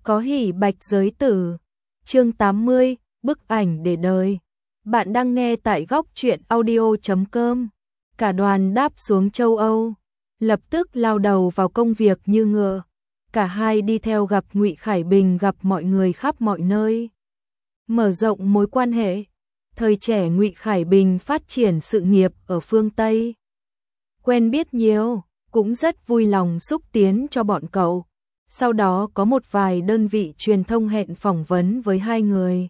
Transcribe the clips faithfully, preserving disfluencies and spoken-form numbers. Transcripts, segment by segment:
Có hỉ bạch giới tử. Chương tám mươi, bức ảnh để đời. Bạn đang nghe tại góc truyện audio chấm com. Cả đoàn đáp xuống châu Âu, lập tức lao đầu vào công việc như ngựa. Cả hai đi theo gặp Ngụy Khải Bình, gặp mọi người khắp mọi nơi, mở rộng mối quan hệ. Thời trẻ Ngụy Khải Bình phát triển sự nghiệp ở phương Tây, quen biết nhiều, cũng rất vui lòng xúc tiến cho bọn cậu. Sau đó có một vài đơn vị truyền thông hẹn phỏng vấn với hai người.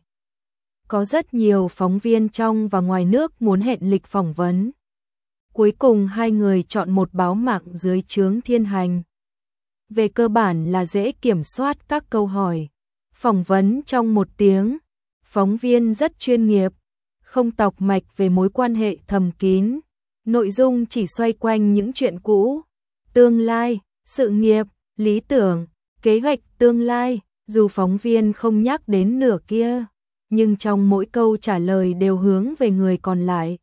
Có rất nhiều phóng viên trong và ngoài nước muốn hẹn lịch phỏng vấn. Cuối cùng hai người chọn một báo mạng dưới trướng Thiên Hành. Về cơ bản là dễ kiểm soát các câu hỏi. Phỏng vấn trong một tiếng, phóng viên rất chuyên nghiệp, không tọc mạch về mối quan hệ thầm kín. Nội dung chỉ xoay quanh những chuyện cũ, tương lai, sự nghiệp, lý tưởng, kế hoạch tương lai. Dù phóng viên không nhắc đến nửa kia, nhưng trong mỗi câu trả lời đều hướng về người còn lại.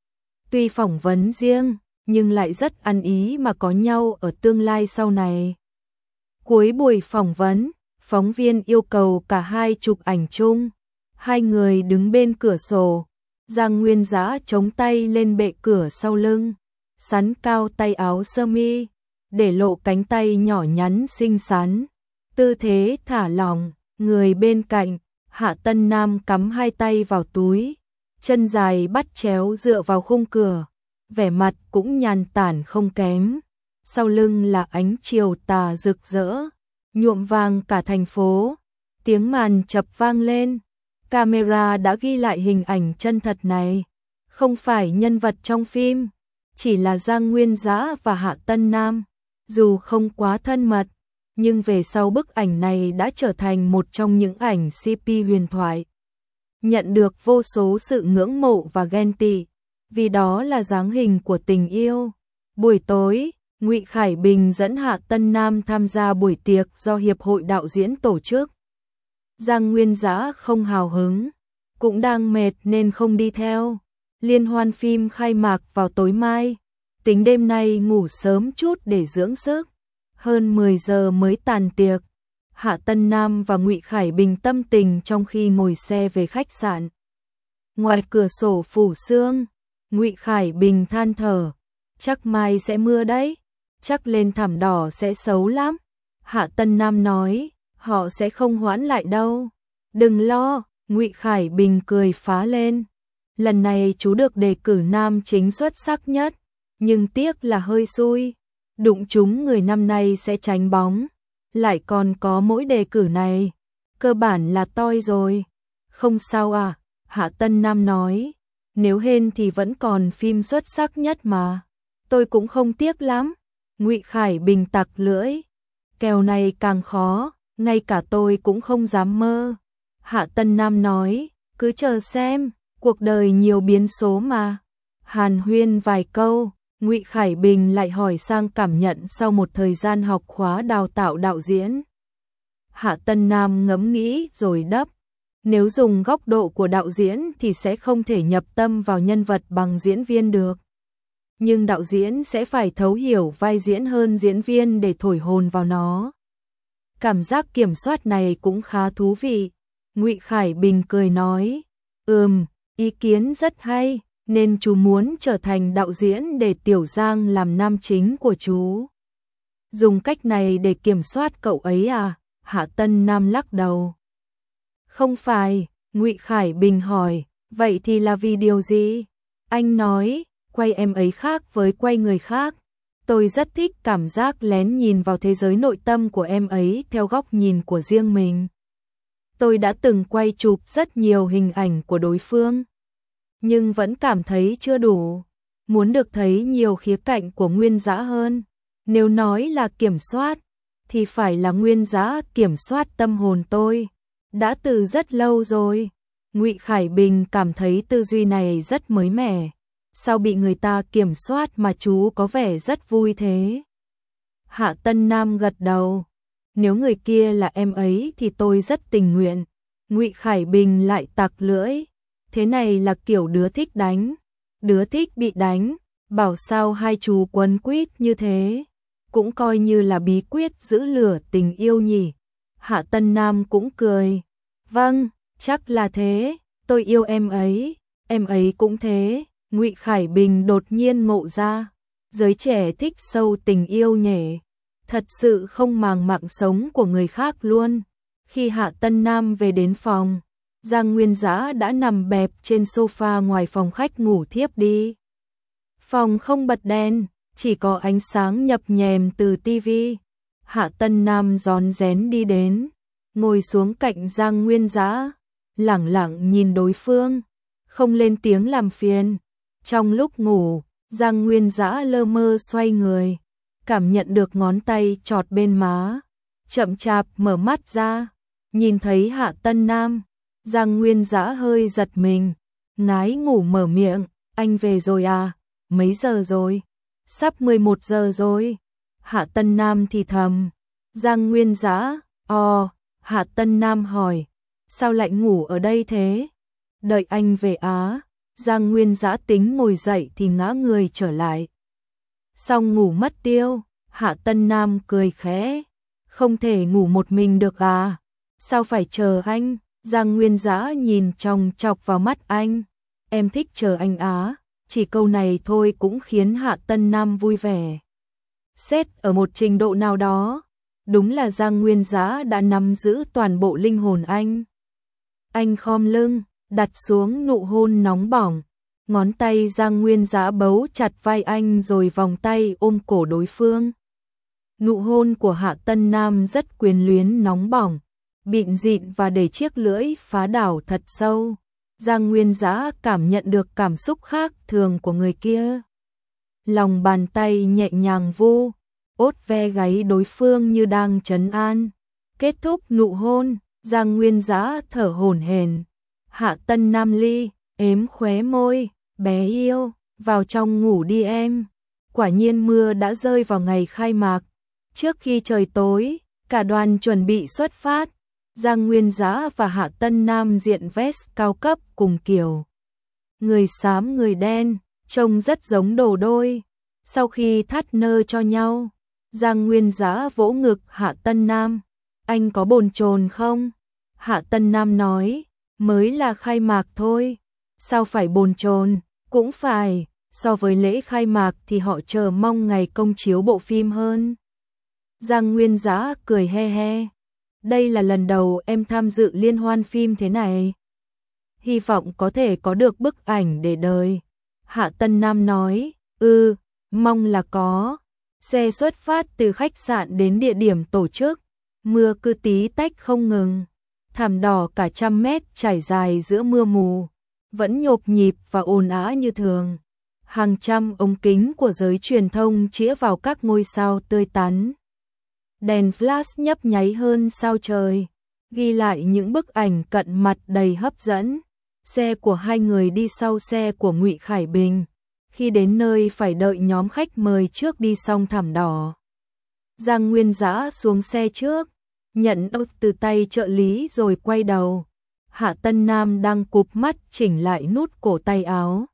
Tuy phỏng vấn riêng, nhưng lại rất ăn ý mà có nhau ở tương lai sau này. Cuối buổi phỏng vấn, phóng viên yêu cầu cả hai chụp ảnh chung. Hai người đứng bên cửa sổ, Giang Nguyên Dã chống tay lên bệ cửa sau lưng, xắn cao tay áo sơ mi, để lộ cánh tay nhỏ nhắn xinh xắn, tư thế thả lỏng. Người bên cạnh, Hạ Tân Nam cắm hai tay vào túi, chân dài bắt chéo dựa vào khung cửa, vẻ mặt cũng nhàn tản không kém. Sau lưng là ánh chiều tà rực rỡ, nhuộm vàng cả thành phố. Tiếng màn chập vang lên, camera đã ghi lại hình ảnh chân thật này, không phải nhân vật trong phim, chỉ là Giang Nguyên Dã và Hạ Tân Nam. Dù không quá thân mật, nhưng về sau bức ảnh này đã trở thành một trong những ảnh xê pê huyền thoại, nhận được vô số sự ngưỡng mộ và ghen tị, vì đó là dáng hình của tình yêu. Buổi tối, Ngụy Khải Bình dẫn Hạ Tân Nam tham gia buổi tiệc do Hiệp hội Đạo diễn tổ chức. Giang Nguyên Dã không hào hứng, cũng đang mệt nên không đi theo. Liên hoan phim khai mạc vào tối mai, tính đêm nay ngủ sớm chút để dưỡng sức. Hơn mười giờ mới tàn tiệc. Hạ Tân Nam và Ngụy Khải Bình tâm tình trong khi ngồi xe về khách sạn. Ngoài cửa sổ phủ sương, Ngụy Khải Bình than thở, chắc mai sẽ mưa đấy, chắc lên thảm đỏ sẽ xấu lắm. Hạ Tân Nam nói, họ sẽ không hoãn lại đâu, đừng lo. Ngụy Khải Bình cười phá lên, lần này chú được đề cử nam chính xuất sắc nhất, nhưng tiếc là hơi xui, đụng trúng người năm nay sẽ tránh bóng, lại còn có mỗi đề cử này, cơ bản là toi rồi. Không sao à, Hạ Tân Nam nói, nếu hên thì vẫn còn phim xuất sắc nhất mà, tôi cũng không tiếc lắm. Ngụy Khải Bình tặc lưỡi, kèo này càng khó, ngay cả tôi cũng không dám mơ. Hạ Tân Nam nói, cứ chờ xem, cuộc đời nhiều biến số mà. Hàn huyên vài câu, Ngụy Khải Bình lại hỏi sang cảm nhận sau một thời gian học khóa đào tạo đạo diễn. Hạ Tân Nam ngẫm nghĩ rồi đáp, nếu dùng góc độ của đạo diễn thì sẽ không thể nhập tâm vào nhân vật bằng diễn viên được. Nhưng đạo diễn sẽ phải thấu hiểu vai diễn hơn diễn viên để thổi hồn vào nó. Cảm giác kiểm soát này cũng khá thú vị. Ngụy Khải Bình cười nói, ừm, ý kiến rất hay, nên chú muốn trở thành đạo diễn để Tiểu Giang làm nam chính của chú. Dùng cách này để kiểm soát cậu ấy à? Hạ Tân Nam lắc đầu. Không phải. Ngụy Khải Bình hỏi, vậy thì là vì điều gì? Anh nói, quay em ấy khác với quay người khác. Tôi rất thích cảm giác lén nhìn vào thế giới nội tâm của em ấy theo góc nhìn của riêng mình. Tôi đã từng quay chụp rất nhiều hình ảnh của đối phương, nhưng vẫn cảm thấy chưa đủ, muốn được thấy nhiều khía cạnh của Nguyên Dã hơn. Nếu nói là kiểm soát, thì phải là Nguyên Dã kiểm soát tâm hồn tôi, đã từ rất lâu rồi. Ngụy Khải Bình cảm thấy tư duy này rất mới mẻ, sao bị người ta kiểm soát mà chú có vẻ rất vui thế? Hạ Tân Nam gật đầu, nếu người kia là em ấy thì tôi rất tình nguyện. Ngụy Khải Bình lại tặc lưỡi, thế này là kiểu đứa thích đánh, đứa thích bị đánh, bảo sao hai chú quấn quýt như thế, cũng coi như là bí quyết giữ lửa tình yêu nhỉ. Hạ Tân Nam cũng cười. Vâng, chắc là thế, tôi yêu em ấy, em ấy cũng thế. Ngụy Khải Bình đột nhiên ngộ ra, giới trẻ thích sâu tình yêu nhỉ, thật sự không màng mạng sống của người khác luôn. Khi Hạ Tân Nam về đến phòng, Giang Nguyên Dã đã nằm bẹp trên sofa ngoài phòng khách ngủ thiếp đi. Phòng không bật đèn, chỉ có ánh sáng nhập nhèm từ tivi. Hạ Tân Nam rón rén đi đến, ngồi xuống cạnh Giang Nguyên Dã, lẳng lặng nhìn đối phương, không lên tiếng làm phiền. Trong lúc ngủ, Giang Nguyên Dã lơ mơ xoay người, cảm nhận được ngón tay chọt bên má, chậm chạp mở mắt ra, nhìn thấy Hạ Tân Nam, Giang Nguyên Dã hơi giật mình, ngái ngủ mở miệng, anh về rồi à, mấy giờ rồi? Sắp mười một giờ rồi. Hạ Tân Nam thì thầm. Giang Nguyên Dã, ồ, Hạ Tân Nam hỏi, sao lại ngủ ở đây thế? Đợi anh về á. Giang Nguyên Dã tính ngồi dậy thì ngã người trở lại. Xong ngủ mất tiêu. Hạ Tân Nam cười khẽ, không thể ngủ một mình được à? Sao phải chờ anh? Giang Nguyên Dã nhìn chòng chọc vào mắt anh. Em thích chờ anh á. Chỉ câu này thôi cũng khiến Hạ Tân Nam vui vẻ. Xét ở một trình độ nào đó, đúng là Giang Nguyên Dã đã nắm giữ toàn bộ linh hồn anh. Anh khom lưng, đặt xuống nụ hôn nóng bỏng, ngón tay Giang Nguyên Dã bấu chặt vai anh rồi vòng tay ôm cổ đối phương. Nụ hôn của Hạ Tân Nam rất quyền luyến nóng bỏng, bịn dịn và để chiếc lưỡi phá đảo thật sâu. Giang Nguyên Dã cảm nhận được cảm xúc khác thường của người kia. Lòng bàn tay nhẹ nhàng vu, ốt ve gáy đối phương như đang trấn an. Kết thúc nụ hôn, Giang Nguyên Dã thở hổn hển. Hạ Tân Nam ly, ếm khóe môi, bé yêu, vào trong ngủ đi em. Quả nhiên mưa đã rơi vào ngày khai mạc. Trước khi trời tối, cả đoàn chuẩn bị xuất phát. Giang Nguyên Dã và Hạ Tân Nam diện vest cao cấp cùng kiểu. Người xám người đen, trông rất giống đồ đôi. Sau khi thắt nơ cho nhau, Giang Nguyên Dã vỗ ngực Hạ Tân Nam. Anh có bồn chồn không? Hạ Tân Nam nói, mới là khai mạc thôi. Sao phải bồn chồn? Cũng phải, so với lễ khai mạc thì họ chờ mong ngày công chiếu bộ phim hơn. Giang Nguyên Dã cười he he. Đây là lần đầu em tham dự liên hoan phim thế này. Hy vọng có thể có được bức ảnh để đời. Hạ Tân Nam nói, ừ, mong là có. Xe xuất phát từ khách sạn đến địa điểm tổ chức. Mưa cứ tí tách không ngừng. Thảm đỏ cả trăm mét trải dài giữa mưa mù. Vẫn nhộp nhịp và ồn ào như thường. Hàng trăm ống kính của giới truyền thông chĩa vào các ngôi sao tươi tắn. Đèn flash nhấp nháy hơn sao trời, ghi lại những bức ảnh cận mặt đầy hấp dẫn. Xe của hai người đi sau xe của Ngụy Khải Bình. Khi đến nơi phải đợi nhóm khách mời trước đi xong thảm đỏ. Giang Nguyên Dã xuống xe trước, nhận ốc từ tay trợ lý rồi quay đầu. Hạ Tân Nam đang cụp mắt chỉnh lại nút cổ tay áo.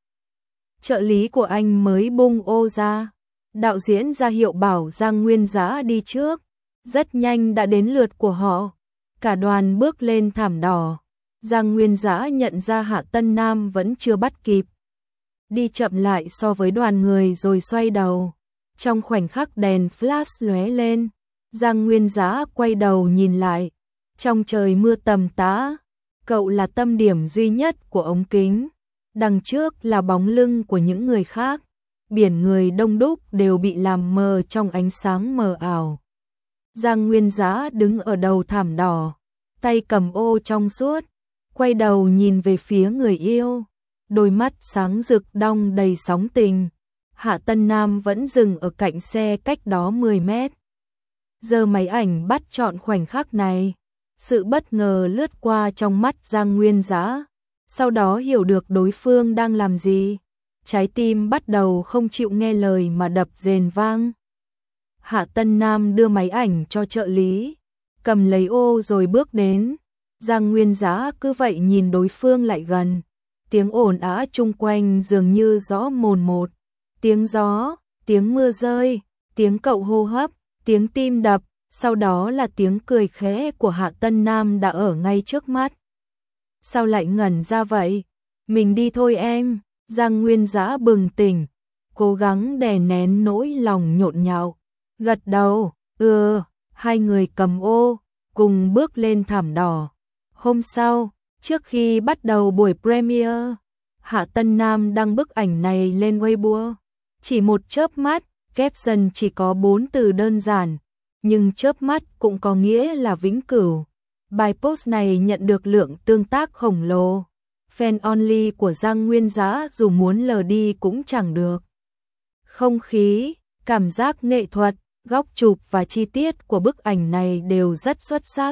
Trợ lý của anh mới bung ô ra. Đạo diễn ra hiệu bảo Giang Nguyên Dã đi trước. Rất nhanh đã đến lượt của họ. Cả đoàn bước lên thảm đỏ. Giang Nguyên Dã nhận ra Hạ Tân Nam vẫn chưa bắt kịp. Đi chậm lại so với đoàn người rồi xoay đầu. Trong khoảnh khắc đèn flash lóe lên, Giang Nguyên Dã quay đầu nhìn lại. Trong trời mưa tầm tã, cậu là tâm điểm duy nhất của ống kính. Đằng trước là bóng lưng của những người khác. Biển người đông đúc đều bị làm mờ trong ánh sáng mờ ảo. Giang Nguyên Dã đứng ở đầu thảm đỏ, tay cầm ô trong suốt, quay đầu nhìn về phía người yêu, đôi mắt sáng rực đong đầy sóng tình. Hạ Tân Nam vẫn dừng ở cạnh xe cách đó mười mét. Giờ máy ảnh bắt trọn khoảnh khắc này, sự bất ngờ lướt qua trong mắt Giang Nguyên Dã, sau đó hiểu được đối phương đang làm gì. Trái tim bắt đầu không chịu nghe lời mà đập rền vang. Hạ Tân Nam đưa máy ảnh cho trợ lý, cầm lấy ô rồi bước đến. Giang Nguyên Dã cứ vậy nhìn đối phương lại gần. Tiếng ồn ào chung quanh dường như rõ mồn một. Tiếng gió, tiếng mưa rơi, tiếng cậu hô hấp, tiếng tim đập, Sau đó là tiếng cười khẽ của Hạ Tân Nam đã ở ngay trước mắt. Sao lại ngẩn ra vậy? Mình đi thôi em. Giang Nguyên Dã bừng tỉnh, cố gắng đè nén nỗi lòng nhộn nhạo, gật đầu, ừ, hai người cầm ô, cùng bước lên thảm đỏ. Hôm sau, trước khi bắt đầu buổi premiere, Hạ Tân Nam đăng bức ảnh này lên Weibo. Chỉ một chớp mắt, caption chỉ có bốn từ đơn giản, nhưng chớp mắt cũng có nghĩa là vĩnh cửu. Bài post này nhận được lượng tương tác khổng lồ. Fan only của Giang Nguyên Dã dù muốn lờ đi cũng chẳng được. Không khí, cảm giác nghệ thuật, góc chụp và chi tiết của bức ảnh này đều rất xuất sắc.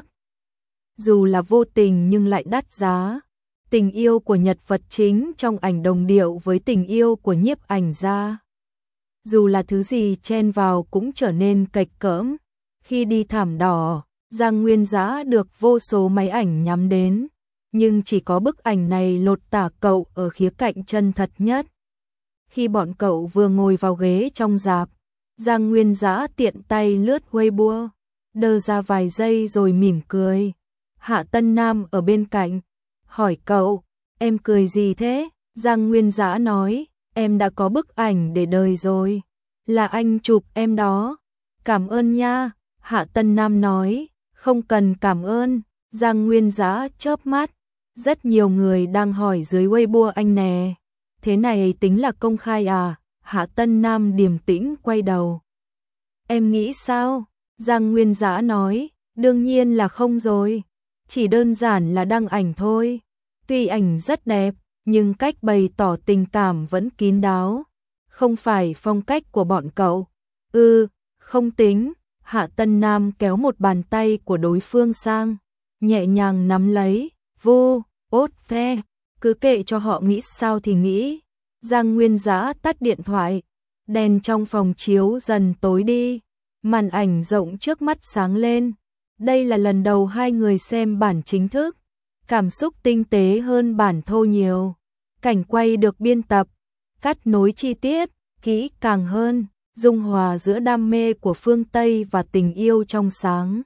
Dù là vô tình nhưng lại đắt giá. Tình yêu của nhân vật chính trong ảnh đồng điệu với tình yêu của nhiếp ảnh gia. Dù là thứ gì chen vào cũng trở nên kệch cỡm. Khi đi thảm đỏ, Giang Nguyên Dã được vô số máy ảnh nhắm đến. Nhưng chỉ có bức ảnh này lột tả cậu ở khía cạnh chân thật nhất. Khi bọn cậu vừa ngồi vào ghế trong rạp, Giang Nguyên Dã tiện tay lướt Weibo, đơ ra vài giây rồi mỉm cười. Hạ Tân Nam ở bên cạnh, hỏi cậu, em cười gì thế? Giang Nguyên Dã nói, em đã có bức ảnh để đời rồi. Là anh chụp em đó. Cảm ơn nha. Hạ Tân Nam nói, không cần cảm ơn. Giang Nguyên Dã chớp mắt. Rất nhiều người đang hỏi dưới Weibo anh nè. Thế này tính là công khai à? Hạ Tân Nam điềm tĩnh quay đầu. Em nghĩ sao? Giang Nguyên Dã nói, đương nhiên là không rồi. Chỉ đơn giản là đăng ảnh thôi. Tuy ảnh rất đẹp, nhưng cách bày tỏ tình cảm vẫn kín đáo. Không phải phong cách của bọn cậu. Ừ, không tính. Hạ Tân Nam kéo một bàn tay của đối phương sang, nhẹ nhàng nắm lấy. Vô, ốt phe, cứ kệ cho họ nghĩ sao thì nghĩ. Giang Nguyên Dã tắt điện thoại, đèn trong phòng chiếu dần tối đi, màn ảnh rộng trước mắt sáng lên. Đây là lần đầu hai người xem bản chính thức, cảm xúc tinh tế hơn bản thô nhiều. Cảnh quay được biên tập, cắt nối chi tiết, kỹ càng hơn, dung hòa giữa đam mê của phương Tây và tình yêu trong sáng.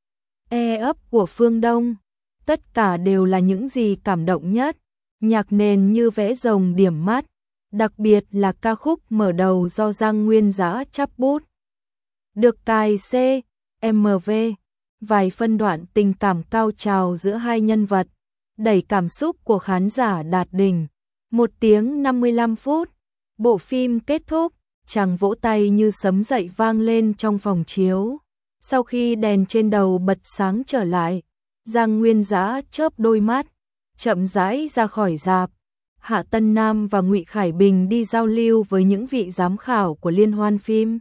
E ấp của phương Đông. Tất cả đều là những gì cảm động nhất, nhạc nền như vẽ rồng điểm mắt, đặc biệt là ca khúc mở đầu do Giang Nguyên Dã chắp bút. Được cài C, M V, vài phân đoạn tình cảm cao trào giữa hai nhân vật, đẩy cảm xúc của khán giả đạt đỉnh. Một tiếng năm mươi lăm phút, bộ phim kết thúc, chàng vỗ tay như sấm dậy vang lên trong phòng chiếu. Sau khi đèn trên đầu bật sáng trở lại, Giang Nguyên Dã chớp đôi mắt, chậm rãi ra khỏi rạp. Hạ Tân Nam và Ngụy Khải Bình đi giao lưu với những vị giám khảo của liên hoan phim.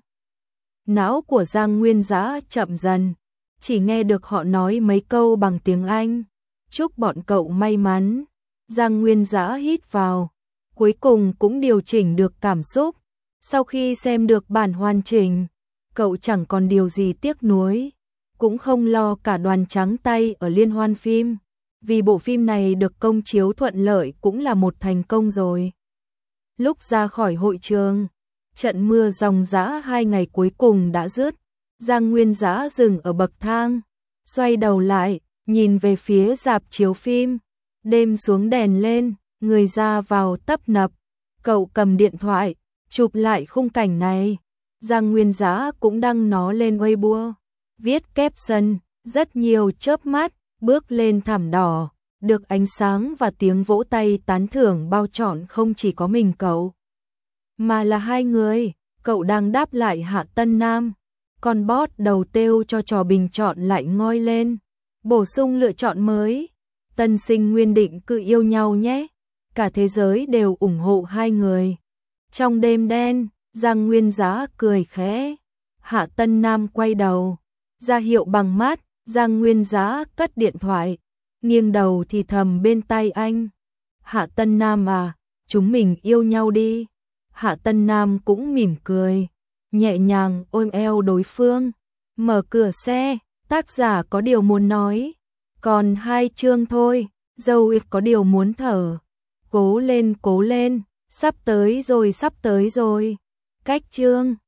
Não của Giang Nguyên Dã chậm dần, chỉ nghe được họ nói mấy câu bằng tiếng Anh. Chúc bọn cậu may mắn. Giang Nguyên Dã hít vào, cuối cùng cũng điều chỉnh được cảm xúc. Sau khi xem được bản hoàn chỉnh, cậu chẳng còn điều gì tiếc nuối, cũng không lo cả đoàn trắng tay ở liên hoan phim, vì bộ phim này được công chiếu thuận lợi cũng là một thành công rồi. Lúc ra khỏi hội trường, trận mưa ròng rã hai ngày cuối cùng đã dứt. Giang Nguyên Dã dừng ở bậc thang, xoay đầu lại, nhìn về phía rạp chiếu phim. Đêm xuống đèn lên, người ra vào tấp nập. Cậu cầm điện thoại, chụp lại khung cảnh này. Giang Nguyên Dã cũng đăng nó lên Weibo, viết caption, rất nhiều chớp mắt, bước lên thảm đỏ, được ánh sáng và tiếng vỗ tay tán thưởng bao trọn không chỉ có mình cậu, mà là hai người. Cậu đang đáp lại Hạ Tân Nam, con bot đầu têu cho trò bình chọn lại ngoi lên, bổ sung lựa chọn mới. Tân sinh nguyên định cứ yêu nhau nhé, cả thế giới đều ủng hộ hai người. Trong đêm đen, Giang Nguyên Dã cười khẽ. Hạ Tân Nam quay đầu, ra hiệu bằng mắt. Giang Nguyên Dã cất điện thoại, nghiêng đầu thì thầm bên tai anh. Hạ Tân Nam à, chúng mình yêu nhau đi. Hạ Tân Nam cũng mỉm cười, nhẹ nhàng ôm eo đối phương. Mở cửa xe, tác giả có điều muốn nói. Còn hai chương thôi, dâu ít có điều muốn thở. Cố lên, cố lên, sắp tới rồi, sắp tới rồi. Cách chương